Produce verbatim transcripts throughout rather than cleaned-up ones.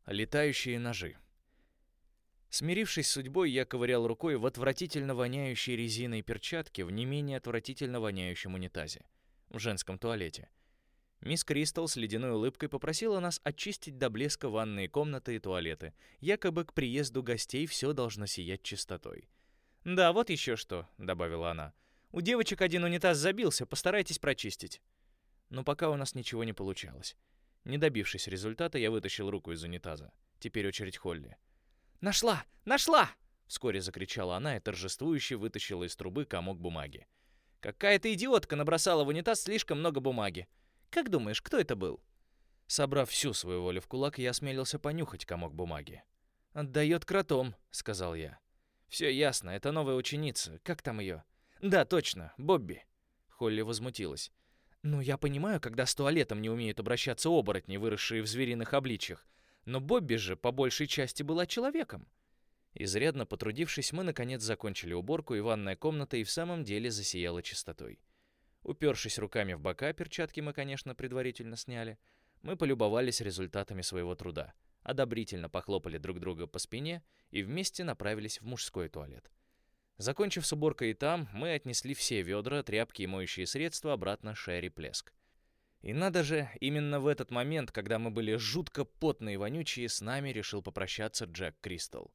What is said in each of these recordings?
Летающие ножи. Смирившись с судьбой, я ковырял рукой в отвратительно воняющей резиной перчатке в не менее отвратительно воняющем унитазе. В женском туалете. Мисс Кристал с ледяной улыбкой попросила нас очистить до блеска ванные комнаты и туалеты. Якобы к приезду гостей все должно сиять чистотой. «Да, вот еще что», — добавила она. «У девочек один унитаз забился, постарайтесь прочистить». Но пока у нас ничего не получалось. Не добившись результата, я вытащил руку из унитаза. Теперь очередь Холли. «Нашла! Нашла!» — вскоре закричала она и торжествующе вытащила из трубы комок бумаги. «Какая-то идиотка набросала в унитаз слишком много бумаги. Как думаешь, кто это был?» Собрав всю свою волю в кулак, я осмелился понюхать комок бумаги. «Отдает кротом», — сказал я. «Все ясно, это новая ученица. Как там ее?» «Да, точно, Бобби». Холли возмутилась. «Ну, я понимаю, когда с туалетом не умеют обращаться оборотни, выросшие в звериных обличьях. Но Бобби же по большей части была человеком». Изрядно потрудившись, мы наконец закончили уборку, и ванная комната и в самом деле засияла чистотой. Упершись руками в бока, перчатки мы, конечно, предварительно сняли, мы полюбовались результатами своего труда, одобрительно похлопали друг друга по спине и вместе направились в мужской туалет. Закончив с уборкой и там, мы отнесли все ведра, тряпки и моющие средства обратно Шерри Плеск. И надо же, именно в этот момент, когда мы были жутко потные и вонючие, с нами решил попрощаться Джек Кристал.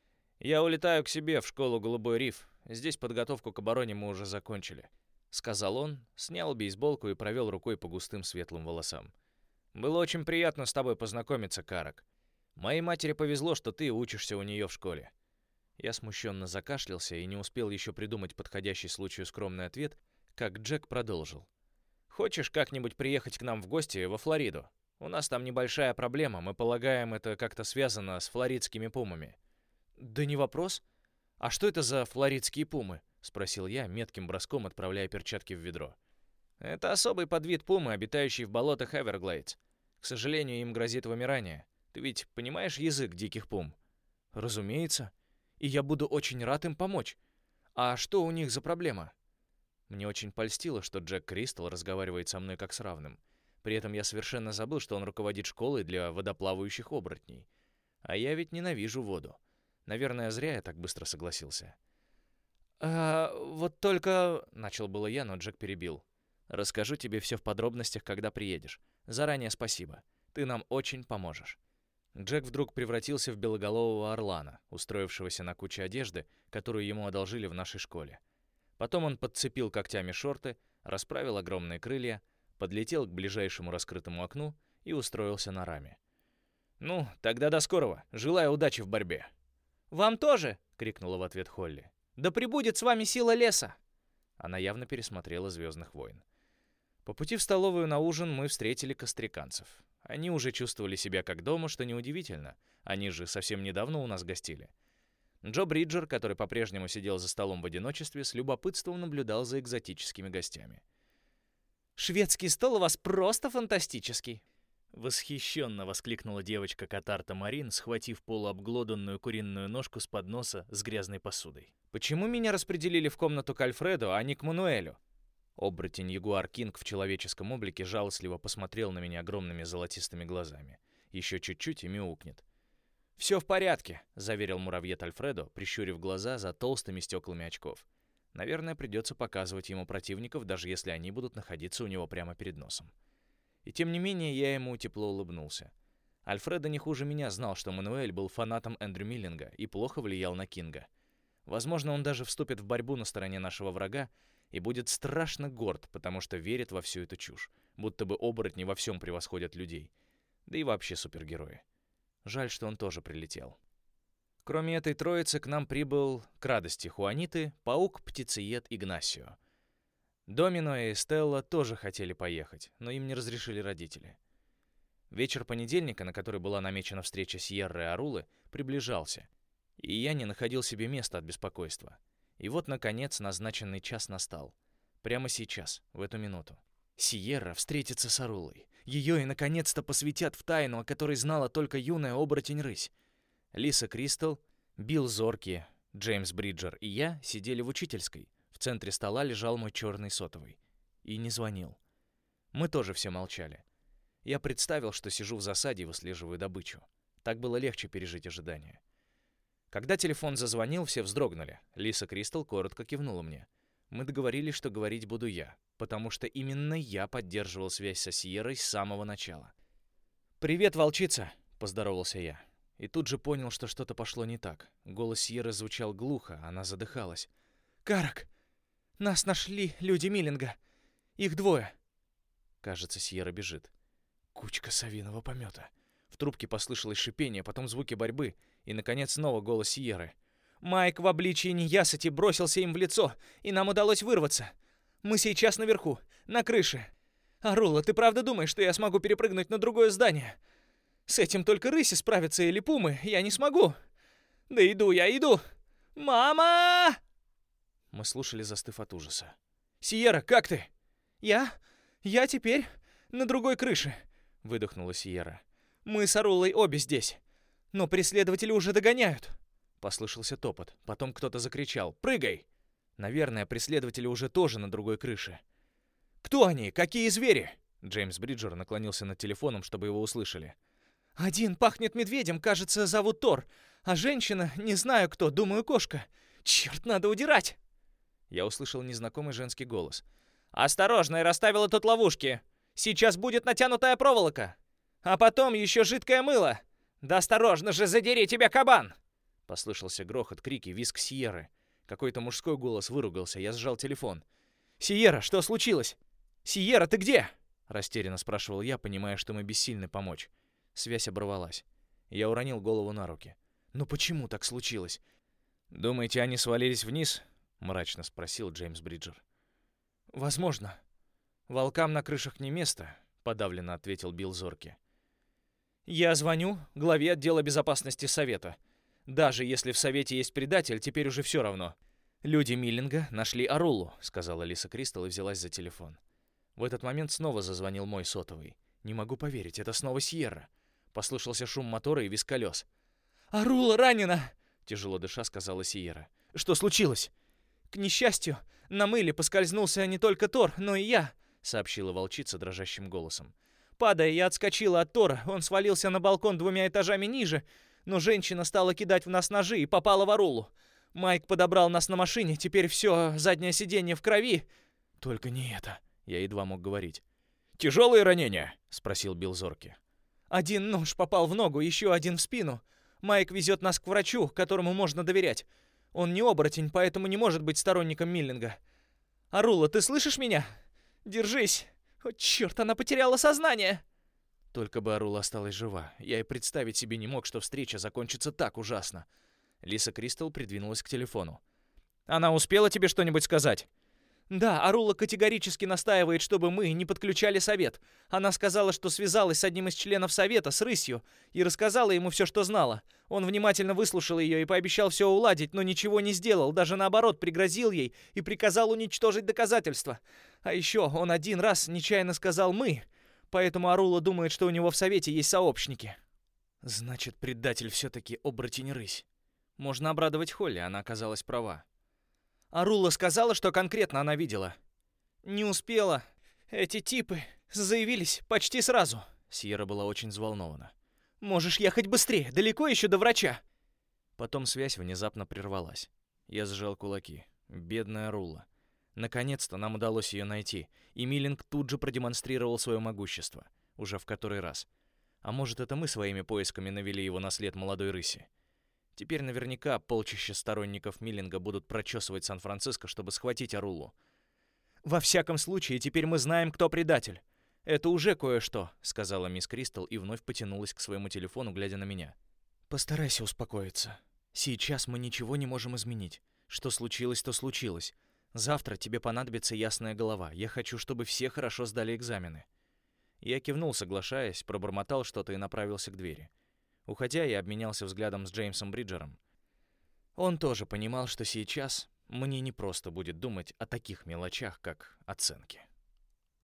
«Я улетаю к себе в школу «Голубой риф». Здесь подготовку к обороне мы уже закончили», — сказал он, снял бейсболку и провел рукой по густым светлым волосам. «Было очень приятно с тобой познакомиться, Карак. Моей матери повезло, что ты учишься у нее в школе». Я смущенно закашлялся и не успел еще придумать подходящий случаю скромный ответ, как Джек продолжил. «Хочешь как-нибудь приехать к нам в гости во Флориду? У нас там небольшая проблема, мы полагаем, это как-то связано с флоридскими пумами». «Да не вопрос. А что это за флоридские пумы?» — спросил я, метким броском отправляя перчатки в ведро. «Это особый подвид пумы, обитающий в болотах Эверглейдс. К сожалению, им грозит вымирание. Ты ведь понимаешь язык диких пум?» «Разумеется. И я буду очень рад им помочь. А что у них за проблема?» Мне очень польстило, что Джек Кристал разговаривает со мной как с равным. При этом я совершенно забыл, что он руководит школой для водоплавающих оборотней. А я ведь ненавижу воду. Наверное, зря я так быстро согласился. «А вот только...» — начал было я, но Джек перебил. «Расскажу тебе все в подробностях, когда приедешь. Заранее спасибо. Ты нам очень поможешь». Джек вдруг превратился в белоголового орлана, устроившегося на куче одежды, которую ему одолжили в нашей школе. Потом он подцепил когтями шорты, расправил огромные крылья, подлетел к ближайшему раскрытому окну и устроился на раме. «Ну, тогда до скорого. Желаю удачи в борьбе». «Вам тоже!» — крикнула в ответ Холли. «Да пребудет с вами сила леса!» Она явно пересмотрела «Звездных войн». По пути в столовую на ужин мы встретили костриканцев. Они уже чувствовали себя как дома, что неудивительно. Они же совсем недавно у нас гостили. Джо Бриджер, который по-прежнему сидел за столом в одиночестве, с любопытством наблюдал за экзотическими гостями. «Шведский стол у вас просто фантастический!» Восхищенно воскликнула девочка Катарта Марин, схватив полуобглоданную куриную ножку с подноса с грязной посудой. «Почему меня распределили в комнату к Альфреду, а не к Мануэлю?» Оборотень Ягуар Кинг в человеческом облике жалостливо посмотрел на меня огромными золотистыми глазами. Еще чуть-чуть и мяукнет. «Все в порядке», — заверил муравьед Альфредо, прищурив глаза за толстыми стеклами очков. Наверное, придется показывать ему противников, даже если они будут находиться у него прямо перед носом. И тем не менее я ему тепло улыбнулся. Альфредо не хуже меня знал, что Мануэль был фанатом Эндрю Миллинга и плохо влиял на Кинга. Возможно, он даже вступит в борьбу на стороне нашего врага и будет страшно горд, потому что верит во всю эту чушь, будто бы оборотни во всем превосходят людей. Да и вообще супергерои. Жаль, что он тоже прилетел. Кроме этой троицы к нам прибыл, к радости Хуаниты, паук-птицеед Игнасио. Домино и Стелла тоже хотели поехать, но им не разрешили родители. Вечер понедельника, на который была намечена встреча Сьерры и Арулы, приближался, и я не находил себе места от беспокойства. И вот, наконец, назначенный час настал. Прямо сейчас, в эту минуту. Сьерра встретится с Арулой. Ее и, наконец-то, посвятят в тайну, о которой знала только юная оборотень-рысь. Лиса Кристал, Билл Зорки, Джеймс Бриджер и я сидели в учительской. В центре стола лежал мой черный сотовый. И не звонил. Мы тоже все молчали. Я представил, что сижу в засаде и выслеживаю добычу. Так было легче пережить ожидание. Когда телефон зазвонил, все вздрогнули. Лиса Кристал коротко кивнула мне. Мы договорились, что говорить буду я, потому что именно я поддерживал связь со Сьеррой с самого начала. «Привет, волчица!» — поздоровался я. И тут же понял, что что-то пошло не так. Голос Сьерры звучал глухо, она задыхалась. «Карак! Нас нашли люди Миллинга! Их двое!» Кажется, Сьерра бежит. Кучка совиного помета. В трубке послышалось шипение, потом звуки борьбы, и, наконец, снова голос Сьерры. «Майк в обличии неясыти бросился им в лицо, и нам удалось вырваться. Мы сейчас наверху, на крыше. Арула, ты правда думаешь, что я смогу перепрыгнуть на другое здание? С этим только рыси справятся или пумы, я не смогу. Да иду я, иду! Мама!» Мы слушали, застыв от ужаса. «Сьерра, как ты?» «Я? Я теперь на другой крыше», — выдохнула Сьерра. «Мы с Арулой обе здесь, но преследователи уже догоняют». Послышался топот, потом кто-то закричал «Прыгай!». Наверное, преследователи уже тоже на другой крыше. «Кто они? Какие звери?» Джеймс Бриджер наклонился над телефоном, чтобы его услышали. «Один пахнет медведем, кажется, зовут Тор, а женщина, не знаю кто, думаю, кошка. Черт, надо удирать!» Я услышал незнакомый женский голос. «Осторожно, я расставила тут ловушки. Сейчас будет натянутая проволока. А потом еще жидкое мыло. Да осторожно же, задери тебя, кабан!» Послышался грохот, крики, визг Сьерры. Какой-то мужской голос выругался, я сжал телефон. «Сьерра, что случилось? Сьерра, ты где?» Растерянно спрашивал я, понимая, что мы бессильны помочь. Связь оборвалась. Я уронил голову на руки. «Ну почему так случилось?» «Думаете, они свалились вниз?» Мрачно спросил Джеймс Бриджер. «Возможно. Волкам на крышах не место», подавленно ответил Билл Зорки. «Я звоню главе отдела безопасности Совета. Даже если в Совете есть предатель, теперь уже все равно. Люди Миллинга нашли Арулу», — сказала Лиса Кристал и взялась за телефон. В этот момент снова зазвонил мой сотовый. Не могу поверить, это снова Сьерра. Послышался шум мотора и визг колес. «Арула ранена!» — тяжело дыша сказала Сьерра. «Что случилось?» «К несчастью, на мыле поскользнулся не только Тор, но и я», — сообщила волчица дрожащим голосом. «Падая, я отскочила от Тора, он свалился на балкон двумя этажами ниже, но женщина стала кидать в нас ножи и попала в Арулу. Майк подобрал нас на машине, теперь все, заднее сиденье в крови». «Только не это», — я едва мог говорить. «Тяжелые ранения?» — спросил Билл Зорки. «Один нож попал в ногу, еще один в спину. Майк везет нас к врачу, которому можно доверять. Он не оборотень, поэтому не может быть сторонником Миллинга. Арула, ты слышишь меня? Держись! О, черт, она потеряла сознание!» Только бы Арула осталась жива. Я и представить себе не мог, что встреча закончится так ужасно. Лиса Кристал придвинулась к телефону. «Она успела тебе что-нибудь сказать?» «Да, Арула категорически настаивает, чтобы мы не подключали совет. Она сказала, что связалась с одним из членов совета, с Рысью, и рассказала ему все, что знала. Он внимательно выслушал ее и пообещал все уладить, но ничего не сделал, даже наоборот, пригрозил ей и приказал уничтожить доказательства. А еще он один раз нечаянно сказал «мы», поэтому Арула думает, что у него в совете есть сообщники». Значит, предатель все-таки оборотень Рысь. Можно обрадовать Холли, она оказалась права. Арула сказала, что конкретно она видела. «Не успела. Эти типы заявились почти сразу». Сьерра была очень взволнована. «Можешь ехать быстрее, далеко еще до врача?» Потом связь внезапно прервалась. Я сжал кулаки. Бедная Арула. Наконец-то нам удалось ее найти, и Миллинг тут же продемонстрировал свое могущество. Уже в который раз. А может, это мы своими поисками навели его на след молодой рыси? Теперь наверняка полчища сторонников Миллинга будут прочесывать Сан-Франциско, чтобы схватить Арулу. «Во всяком случае, теперь мы знаем, кто предатель. Это уже кое-что», — сказала мисс Кристал и вновь потянулась к своему телефону, глядя на меня. «Постарайся успокоиться. Сейчас мы ничего не можем изменить. Что случилось, то случилось. Завтра тебе понадобится ясная голова. Я хочу, чтобы все хорошо сдали экзамены». Я кивнул, соглашаясь, пробормотал что-то и направился к двери. Уходя, я обменялся взглядом с Джеймсом Бриджером. Он тоже понимал, что сейчас мне не просто будет думать о таких мелочах, как оценки.